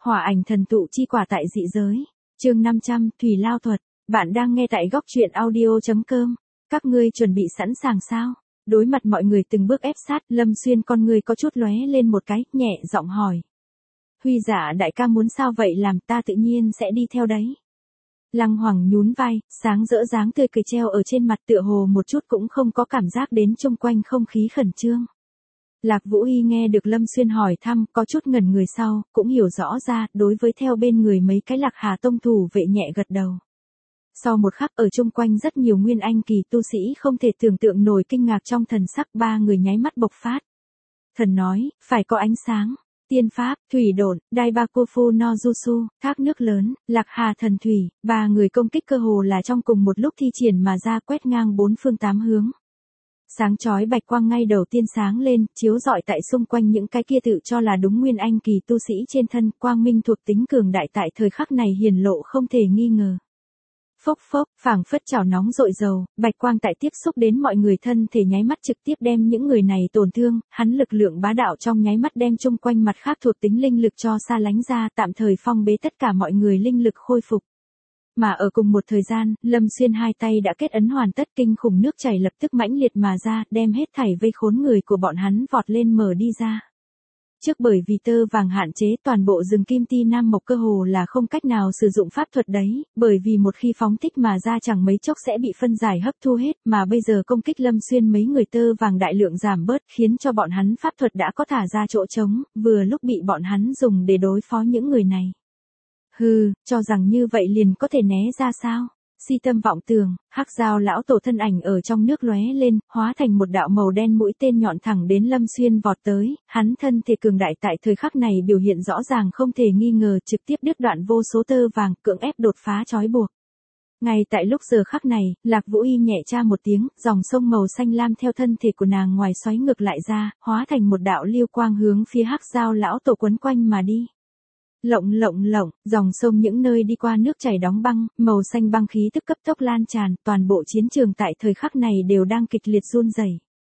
Hỏa ảnh thần tụ chi quả tại dị giới. Chương 500, Thủy Lao thuật. Bạn đang nghe tại góc truyện audio.com. Các ngươi chuẩn bị sẵn sàng sao? Đối mặt mọi người từng bước ép sát, Lâm Xuyên con người có chút lóe lên một cái, nhẹ giọng hỏi. Huy Dạ đại ca muốn sao vậy, làm ta tự nhiên sẽ đi theo đấy. Lăng Hoàng nhún vai, sáng rỡ dáng tươi cười treo ở trên mặt, tựa hồ một chút cũng không có cảm giác đến chung quanh không khí khẩn trương. Lạc Vũ Hy nghe được Lâm Xuyên hỏi thăm, có chút ngẩn người sau, cũng hiểu rõ ra, đối với theo bên người mấy cái Lạc Hà tông thủ vệ nhẹ gật đầu. Sau một khắc ở chung quanh rất nhiều nguyên anh kỳ tu sĩ không thể tưởng tượng nổi kinh ngạc trong thần sắc, ba người nháy mắt bộc phát. Thần nói, phải có ánh sáng, tiên pháp, thủy độn, Daibakufu no Jutsu, thác nước lớn, Lạc Hà thần thủy, ba người công kích cơ hồ là trong cùng một lúc thi triển mà ra, quét ngang bốn phương tám hướng. Sáng chói bạch quang ngay đầu tiên sáng lên, chiếu rọi tại xung quanh những cái kia tự cho là đúng nguyên anh kỳ tu sĩ trên thân, quang minh thuộc tính cường đại tại thời khắc này hiển lộ không thể nghi ngờ. Phốc phốc, phảng phất chảo nóng rội dầu, bạch quang tại tiếp xúc đến mọi người thân thể nháy mắt trực tiếp đem những người này tổn thương, hắn lực lượng bá đạo trong nháy mắt đem chung quanh mặt khác thuộc tính linh lực cho xa lánh ra, tạm thời phong bế tất cả mọi người linh lực khôi phục. Mà ở cùng một thời gian, Lâm Xuyên hai tay đã kết ấn hoàn tất, kinh khủng nước chảy lập tức mãnh liệt mà ra, đem hết thảy vây khốn người của bọn hắn vọt lên mở đi ra. Trước bởi vì tơ vàng hạn chế, toàn bộ rừng kim ti nam mộc cơ hồ là không cách nào sử dụng pháp thuật đấy, bởi vì một khi phóng thích mà ra chẳng mấy chốc sẽ bị phân giải hấp thu hết, mà bây giờ công kích Lâm Xuyên mấy người tơ vàng đại lượng giảm bớt, khiến cho bọn hắn pháp thuật đã có thả ra chỗ trống, vừa lúc bị bọn hắn dùng để đối phó những người này. Hừ, cho rằng như vậy liền có thể né ra sao? Si tâm vọng tưởng, Hắc Dao lão tổ thân ảnh ở trong nước lóe lên, hóa thành một đạo màu đen mũi tên nhọn thẳng đến Lâm Xuyên vọt tới, hắn thân thể cường đại tại thời khắc này biểu hiện rõ ràng không thể nghi ngờ, trực tiếp đứt đoạn vô số tơ vàng, cưỡng ép đột phá trói buộc. Ngay tại lúc giờ khắc này, Lạc Vũ Hy nhẹ tra một tiếng, dòng sông màu xanh lam theo thân thể của nàng ngoài xoáy ngược lại ra, hóa thành một đạo lưu quang hướng phía Hắc Dao lão tổ quấn quanh mà đi. Lộng lộng lộng, dòng sông những nơi đi qua nước chảy đóng băng, màu xanh băng khí tức cấp tốc lan tràn, toàn bộ chiến trường tại thời khắc này đều đang kịch liệt run rẩy.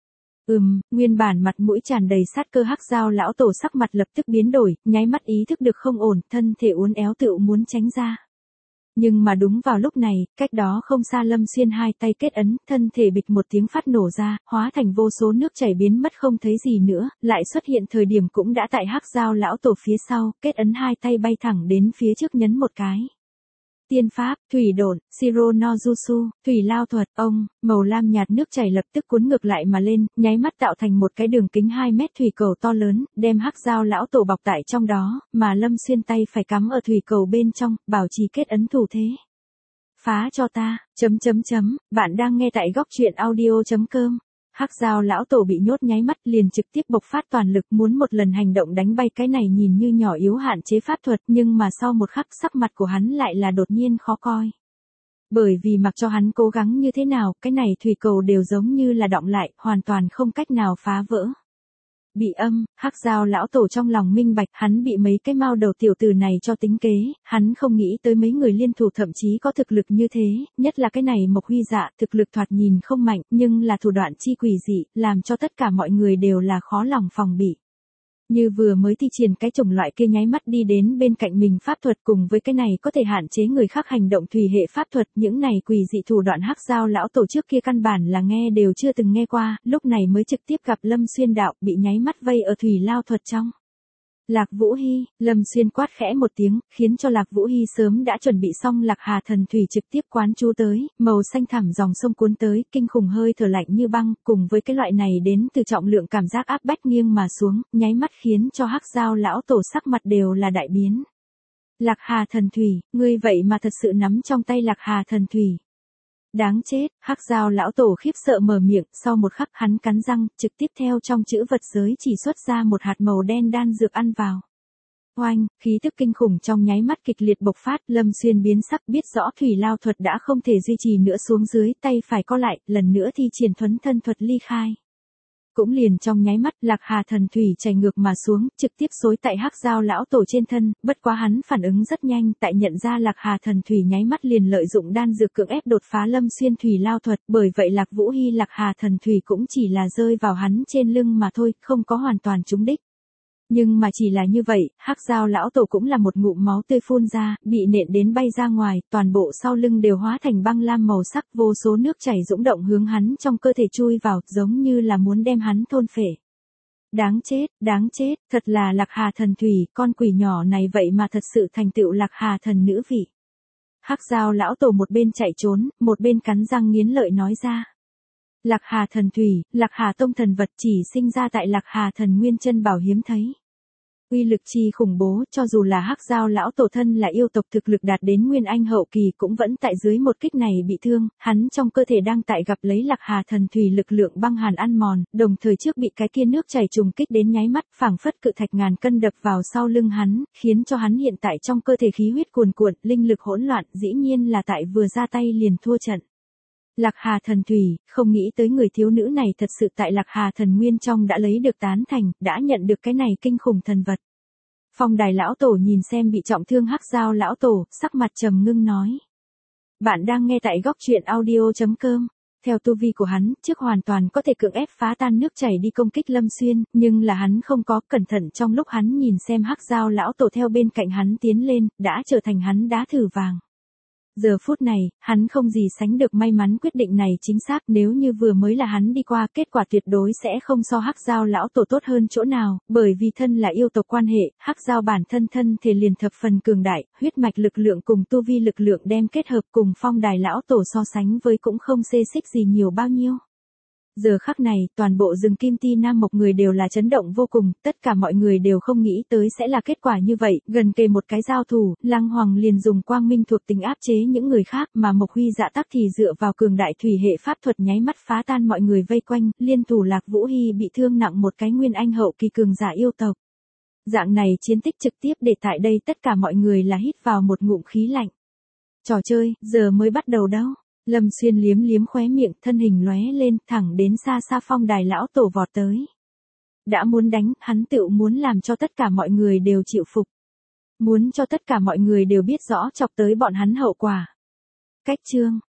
Nguyên bản mặt mũi tràn đầy sát cơ Hắc Dao lão tổ sắc mặt lập tức biến đổi, nháy mắt ý thức được không ổn, thân thể uốn éo tựu muốn tránh ra. Nhưng mà đúng vào lúc này, cách đó không xa Lâm Xuyên hai tay kết ấn, thân thể bịch một tiếng phát nổ ra, hóa thành vô số nước chảy biến mất không thấy gì nữa, lại xuất hiện thời điểm cũng đã tại Hắc Dao lão tổ phía sau, kết ấn hai tay bay thẳng đến phía trước nhấn một cái. Tiên pháp, thủy độn, Shiro no Jutsu, thủy lao thuật, màu lam nhạt nước chảy lập tức cuốn ngược lại mà lên, nháy mắt tạo thành một cái đường kính 2 mét thủy cầu to lớn, đem Hắc Dao lão tổ bọc tại trong đó, mà Lâm Xuyên tay phải cắm ở thủy cầu bên trong, bảo trì kết ấn thủ thế. Phá cho ta, bạn đang nghe tại góc truyện audio.com. Hắc Dao lão tổ bị nhốt nháy mắt liền trực tiếp bộc phát toàn lực, muốn một lần hành động đánh bay cái này nhìn như nhỏ yếu hạn chế pháp thuật, nhưng mà sau một khắc sắc mặt của hắn lại là đột nhiên khó coi. Bởi vì mặc cho hắn cố gắng như thế nào, cái này thủy cầu đều giống như là đọng lại, hoàn toàn không cách nào phá vỡ. Bị Hắc Dao lão tổ trong lòng minh bạch, hắn bị mấy cái mao đầu tiểu tử này cho tính kế, hắn không nghĩ tới mấy người liên thủ thậm chí có thực lực như thế, nhất là cái này Mộc Huy Dạ, thực lực thoạt nhìn không mạnh, nhưng là thủ đoạn chi quỷ dị, làm cho tất cả mọi người đều là khó lòng phòng bị. Như vừa mới thi triển cái chủng loại kia nháy mắt đi đến bên cạnh mình pháp thuật, cùng với cái này có thể hạn chế người khác hành động thủy hệ pháp thuật, những này quỷ dị thủ đoạn Hắc Dao lão tổ trước kia căn bản là nghe đều chưa từng nghe qua, lúc này mới trực tiếp gặp Lâm Xuyên đạo, bị nháy mắt vây ở thủy lao thuật trong. Lạc Vũ Hy, Lâm Xuyên quát khẽ một tiếng, khiến cho Lạc Vũ Hy sớm đã chuẩn bị xong Lạc Hà thần thủy trực tiếp quán chú tới, màu xanh thẳm dòng sông cuốn tới, kinh khủng hơi thở lạnh như băng, cùng với cái loại này đến từ trọng lượng cảm giác áp bách nghiêng mà xuống, nháy mắt khiến cho Hắc Dao lão tổ sắc mặt đều là đại biến. Lạc Hà thần thủy, ngươi vậy mà thật sự nắm trong tay Lạc Hà thần thủy. Đáng chết, Hắc Dao lão tổ khiếp sợ mở miệng, sau một khắc hắn cắn răng, trực tiếp theo trong chữ vật giới chỉ xuất ra một hạt màu đen đan dược ăn vào. Oanh, khí tức kinh khủng trong nháy mắt kịch liệt bộc phát, Lâm Xuyên biến sắc biết rõ thủy lao thuật đã không thể duy trì nữa xuống dưới, tay phải co lại, lần nữa thi triển thuấn thân thuật ly khai. Cũng liền trong nháy mắt, Lạc Hà thần thủy chảy ngược mà xuống, trực tiếp xối tại Hắc Dao lão tổ trên thân, bất quá hắn phản ứng rất nhanh, tại nhận ra Lạc Hà thần thủy nháy mắt liền lợi dụng đan dược cưỡng ép đột phá Lâm Xuyên thủy lao thuật, bởi vậy Lạc Vũ Hy Lạc Hà thần thủy cũng chỉ là rơi vào hắn trên lưng mà thôi, không có hoàn toàn trúng đích. Nhưng mà chỉ là như vậy, Hắc Dao lão tổ cũng là một ngụm máu tươi phun ra, bị nện đến bay ra ngoài, toàn bộ sau lưng đều hóa thành băng lam màu sắc, vô số nước chảy dũng động hướng hắn trong cơ thể chui vào, giống như là muốn đem hắn thôn phệ. Đáng chết, thật là Lạc Hà thần thủy, con quỷ nhỏ này vậy mà thật sự thành tựu Lạc Hà thần nữ vị. Hắc Dao lão tổ một bên chạy trốn, một bên cắn răng nghiến lợi nói ra. Lạc Hà thần thủy, Lạc Hà tông thần vật chỉ sinh ra tại Lạc Hà thần nguyên chân bảo hiếm thấy. Uy lực chi khủng bố, cho dù là Hắc Dao lão tổ thân là yêu tộc thực lực đạt đến nguyên anh hậu kỳ cũng vẫn tại dưới một kích này bị thương, hắn trong cơ thể đang tại gặp lấy Lạc Hà thần thủy lực lượng băng hàn ăn mòn, đồng thời trước bị cái kia nước chảy trùng kích đến nháy mắt, phảng phất cự thạch ngàn cân đập vào sau lưng hắn, khiến cho hắn hiện tại trong cơ thể khí huyết cuồn cuộn, linh lực hỗn loạn, dĩ nhiên là tại vừa ra tay liền thua trận. Lạc Hà thần thủy, không nghĩ tới người thiếu nữ này thật sự tại Lạc Hà thần nguyên trong đã lấy được tán thành, đã nhận được cái này kinh khủng thần vật. Phong Đài lão tổ nhìn xem bị trọng thương Hắc Dao lão tổ, sắc mặt trầm ngưng nói. Bạn đang nghe tại góc truyện audio.com. Theo tu vi của hắn, trước hoàn toàn có thể cưỡng ép phá tan nước chảy đi công kích Lâm Xuyên, nhưng là hắn không có cẩn thận trong lúc hắn nhìn xem Hắc Dao lão tổ theo bên cạnh hắn tiến lên, đã trở thành hắn đá thử vàng. Giờ phút này, hắn không gì sánh được may mắn quyết định này chính xác, nếu như vừa mới là hắn đi qua, kết quả tuyệt đối sẽ không so Hắc Dao lão tổ tốt hơn chỗ nào, bởi vì thân là yêu tộc quan hệ, Hắc Dao bản thân thân thể liền thập phần cường đại, huyết mạch lực lượng cùng tu vi lực lượng đem kết hợp cùng Phong Đài lão tổ so sánh với cũng không xê xích gì nhiều bao nhiêu. Giờ khắc này, toàn bộ rừng Kim Ti Nam Mộc người đều là chấn động vô cùng, tất cả mọi người đều không nghĩ tới sẽ là kết quả như vậy, gần kề một cái giao thủ, Lăng Hoàng liền dùng quang minh thuộc tính áp chế những người khác, mà Mộc Huy Dạ Tắc thì dựa vào cường đại thủy hệ pháp thuật nháy mắt phá tan mọi người vây quanh, liên thủ Lạc Vũ Hy bị thương nặng một cái nguyên anh hậu kỳ cường giả yêu tộc. Dạng này chiến tích trực tiếp để tại đây tất cả mọi người là hít vào một ngụm khí lạnh. Trò chơi, giờ mới bắt đầu đâu. Lâm Xuyên liếm liếm khóe miệng, thân hình lóe lên, thẳng đến xa xa Phong Đài lão tổ vọt tới. Đã muốn đánh, hắn tựu muốn làm cho tất cả mọi người đều chịu phục. Muốn cho tất cả mọi người đều biết rõ chọc tới bọn hắn hậu quả. Cách chương